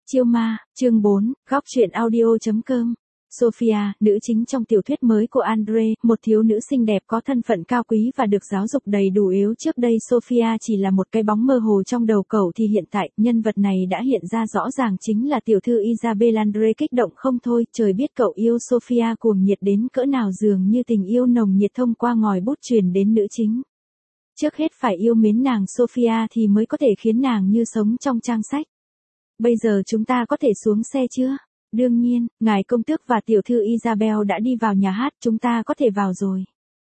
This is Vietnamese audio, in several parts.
Chiêu ma, chương 4, góc truyện audio.com. Sophia, nữ chính trong tiểu thuyết mới của Andre, một thiếu nữ xinh đẹp có thân phận cao quý và được giáo dục đầy đủ yếu. Trước đây Sophia chỉ là một cái bóng mơ hồ trong đầu cậu thì hiện tại, nhân vật này đã hiện ra rõ ràng chính là tiểu thư Isabel. Andre kích động không thôi, trời biết cậu yêu Sophia cuồng nhiệt đến cỡ nào, dường như tình yêu nồng nhiệt thông qua ngòi bút truyền đến nữ chính. Trước hết phải yêu mến nàng Sophia thì mới có thể khiến nàng như sống trong trang sách. Bây giờ chúng ta có thể xuống xe chưa? Đương nhiên, ngài công tước và tiểu thư Isabel đã đi vào nhà hát, chúng ta có thể vào rồi.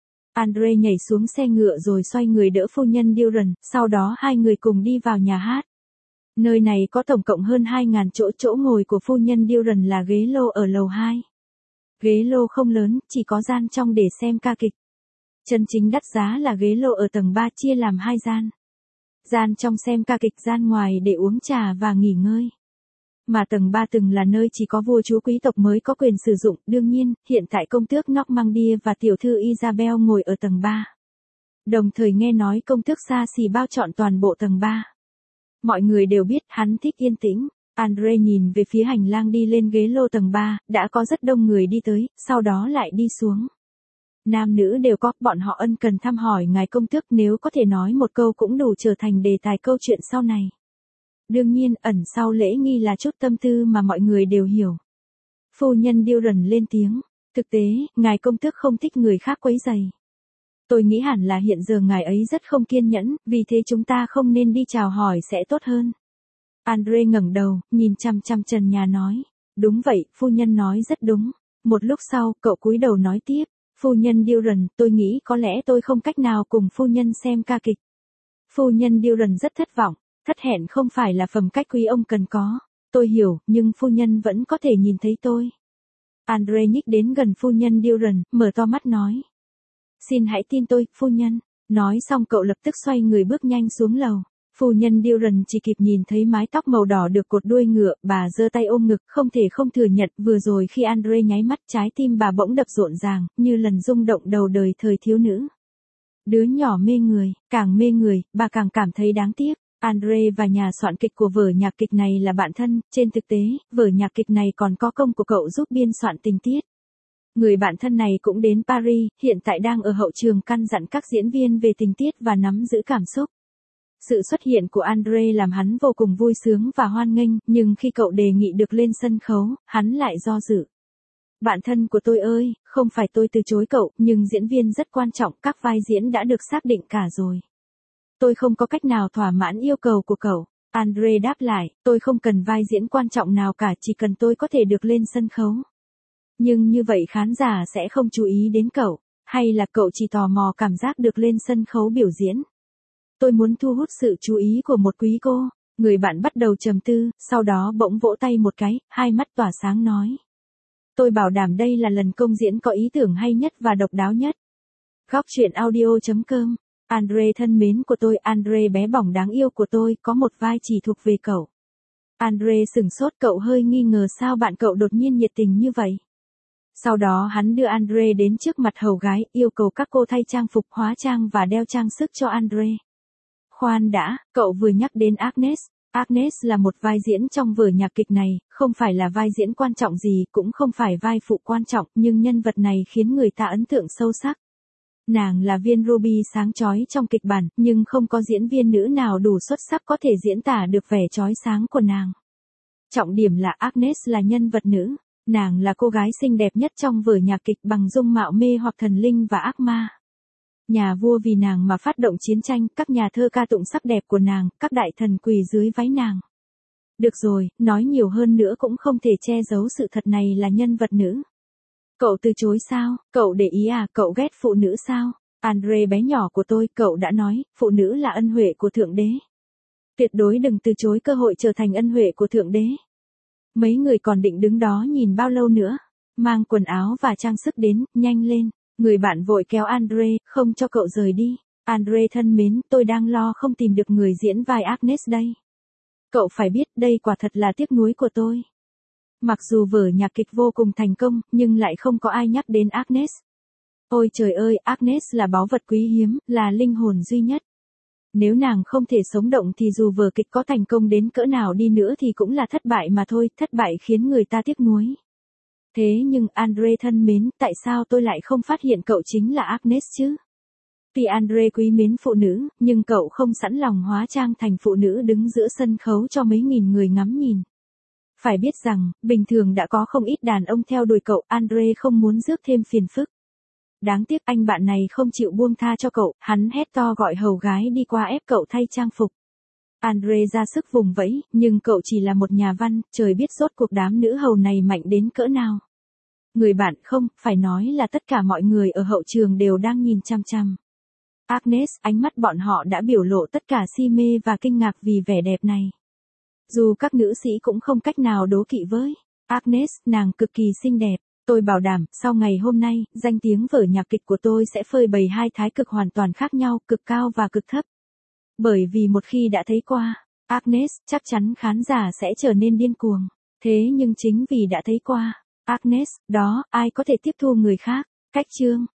Andre nhảy xuống xe ngựa rồi xoay người đỡ phu nhân Dillon, sau đó hai người cùng đi vào nhà hát. Nơi này có tổng cộng hơn 2.000 chỗ, chỗ ngồi của phu nhân Dillon là ghế lô ở lầu 2. Ghế lô không lớn, chỉ có gian trong để xem ca kịch. Chân chính đắt giá là ghế lô ở tầng 3 chia làm 2 gian. Gian trong xem ca kịch, gian ngoài để uống trà và nghỉ ngơi. Mà tầng 3 từng là nơi chỉ có vua chúa quý tộc mới có quyền sử dụng. Đương nhiên, hiện tại công tước Normandia và tiểu thư Isabel ngồi ở tầng 3. Đồng thời nghe nói công tước xa xỉ bao trọn toàn bộ tầng 3. Mọi người đều biết hắn thích yên tĩnh. Andre nhìn về phía hành lang đi lên ghế lô tầng 3, đã có rất đông người đi tới, sau đó lại đi xuống. Nam nữ đều có, bọn họ ân cần thăm hỏi ngài công tước, nếu có thể nói một câu cũng đủ trở thành đề tài câu chuyện sau này. Đương nhiên, ẩn sau lễ nghi là chút tâm tư mà mọi người đều hiểu. Phu nhân Dillon lên tiếng, thực tế, ngài công tước không thích người khác quấy rầy. Tôi nghĩ hẳn là hiện giờ ngài ấy rất không kiên nhẫn, vì thế chúng ta không nên đi chào hỏi sẽ tốt hơn. Andre ngẩng đầu, nhìn chằm chằm trần nhà nói, đúng vậy, phu nhân nói rất đúng. Một lúc sau, cậu cúi đầu nói tiếp. Phu nhân Dillon, tôi nghĩ có lẽ tôi không cách nào cùng phu nhân xem ca kịch. Phu nhân Dillon rất thất vọng, thất hẹn không phải là phẩm cách quý ông cần có. Tôi hiểu, nhưng phu nhân vẫn có thể nhìn thấy tôi. Andre nhích đến gần phu nhân Dillon, mở to mắt nói. Xin hãy tin tôi, phu nhân. Nói xong cậu lập tức xoay người bước nhanh xuống lầu. Phu nhân Dillon chỉ kịp nhìn thấy mái tóc màu đỏ được cột đuôi ngựa, bà giơ tay ôm ngực, không thể không thừa nhận, vừa rồi khi Andre nháy mắt, trái tim bà bỗng đập rộn ràng, như lần rung động đầu đời thời thiếu nữ. Đứa nhỏ mê người, càng mê người, bà càng cảm thấy đáng tiếc. Andre và nhà soạn kịch của vở nhạc kịch này là bạn thân, trên thực tế, vở nhạc kịch này còn có công của cậu giúp biên soạn tình tiết. Người bạn thân này cũng đến Paris, hiện tại đang ở hậu trường căn dặn các diễn viên về tình tiết và nắm giữ cảm xúc. Sự xuất hiện của Andre làm hắn vô cùng vui sướng và hoan nghênh, nhưng khi cậu đề nghị được lên sân khấu, hắn lại do dự. Bạn thân của tôi ơi, không phải tôi từ chối cậu, nhưng diễn viên rất quan trọng, các vai diễn đã được xác định cả rồi. Tôi không có cách nào thỏa mãn yêu cầu của cậu. Andre đáp lại, tôi không cần vai diễn quan trọng nào cả, chỉ cần tôi có thể được lên sân khấu. Nhưng như vậy khán giả sẽ không chú ý đến cậu, hay là cậu chỉ tò mò cảm giác được lên sân khấu biểu diễn? Tôi muốn thu hút sự chú ý của một quý cô. Người bạn bắt đầu trầm tư, sau đó bỗng vỗ tay một cái, hai mắt tỏa sáng nói. Tôi bảo đảm đây là lần công diễn có ý tưởng hay nhất và độc đáo nhất. Góc truyện audio.com. Andre thân mến của tôi, Andre bé bỏng đáng yêu của tôi, có một vai chỉ thuộc về cậu. Andre sửng sốt, cậu hơi nghi ngờ sao bạn cậu đột nhiên nhiệt tình như vậy. Sau đó hắn đưa Andre đến trước mặt hầu gái, yêu cầu các cô thay trang phục, hóa trang và đeo trang sức cho Andre. Khoan đã, cậu vừa nhắc đến Agnes. Agnes là một vai diễn trong vở nhạc kịch này, không phải là vai diễn quan trọng gì, cũng không phải vai phụ quan trọng, nhưng nhân vật này khiến người ta ấn tượng sâu sắc. Nàng là viên ruby sáng chói trong kịch bản, nhưng không có diễn viên nữ nào đủ xuất sắc có thể diễn tả được vẻ chói sáng của nàng. Trọng điểm là Agnes là nhân vật nữ, nàng là cô gái xinh đẹp nhất trong vở nhạc kịch bằng dung mạo mê hoặc thần linh và ác ma. Nhà vua vì nàng mà phát động chiến tranh, các nhà thơ ca tụng sắc đẹp của nàng, các đại thần quỳ dưới váy nàng. Được rồi, nói nhiều hơn nữa cũng không thể che giấu sự thật này là nhân vật nữ. Cậu từ chối sao? Cậu để ý à, cậu ghét phụ nữ sao? Andre bé nhỏ của tôi, cậu đã nói, phụ nữ là ân huệ của Thượng Đế. Tuyệt đối đừng từ chối cơ hội trở thành ân huệ của Thượng Đế. Mấy người còn định đứng đó nhìn bao lâu nữa? Mang quần áo và trang sức đến, nhanh lên. Người bạn vội kéo Andre, không cho cậu rời đi. Andre thân mến, tôi đang lo không tìm được người diễn vai Agnes đây. Cậu phải biết đây quả thật là tiếc nuối của tôi. Mặc dù vở nhạc kịch vô cùng thành công, nhưng lại không có ai nhắc đến Agnes. Ôi trời ơi, Agnes là báu vật quý hiếm, là linh hồn duy nhất. Nếu nàng không thể sống động thì dù vở kịch có thành công đến cỡ nào đi nữa thì cũng là thất bại mà thôi, thất bại khiến người ta tiếc nuối. Thế nhưng Andre thân mến, tại sao tôi lại không phát hiện cậu chính là Agnes chứ? Tuy Andre quý mến phụ nữ, nhưng cậu không sẵn lòng hóa trang thành phụ nữ đứng giữa sân khấu cho mấy nghìn người ngắm nhìn. Phải biết rằng, bình thường đã có không ít đàn ông theo đuổi cậu, Andre không muốn rước thêm phiền phức. Đáng tiếc anh bạn này không chịu buông tha cho cậu, hắn hét to gọi hầu gái đi qua ép cậu thay trang phục. Andre ra sức vùng vẫy, nhưng cậu chỉ là một nhà văn, trời biết rốt cuộc đám nữ hầu này mạnh đến cỡ nào. Người bạn không, phải nói là tất cả mọi người ở hậu trường đều đang nhìn chăm chăm. Agnes, ánh mắt bọn họ đã biểu lộ tất cả si mê và kinh ngạc vì vẻ đẹp này. Dù các nữ sĩ cũng không cách nào đố kỵ với Agnes, nàng cực kỳ xinh đẹp. Tôi bảo đảm, sau ngày hôm nay, danh tiếng vở nhạc kịch của tôi sẽ phơi bày hai thái cực hoàn toàn khác nhau, cực cao và cực thấp. Bởi vì một khi đã thấy qua Agnes, chắc chắn khán giả sẽ trở nên điên cuồng. Thế nhưng chính vì đã thấy qua Agnes, đó, ai có thể tiếp thu người khác. Cách chương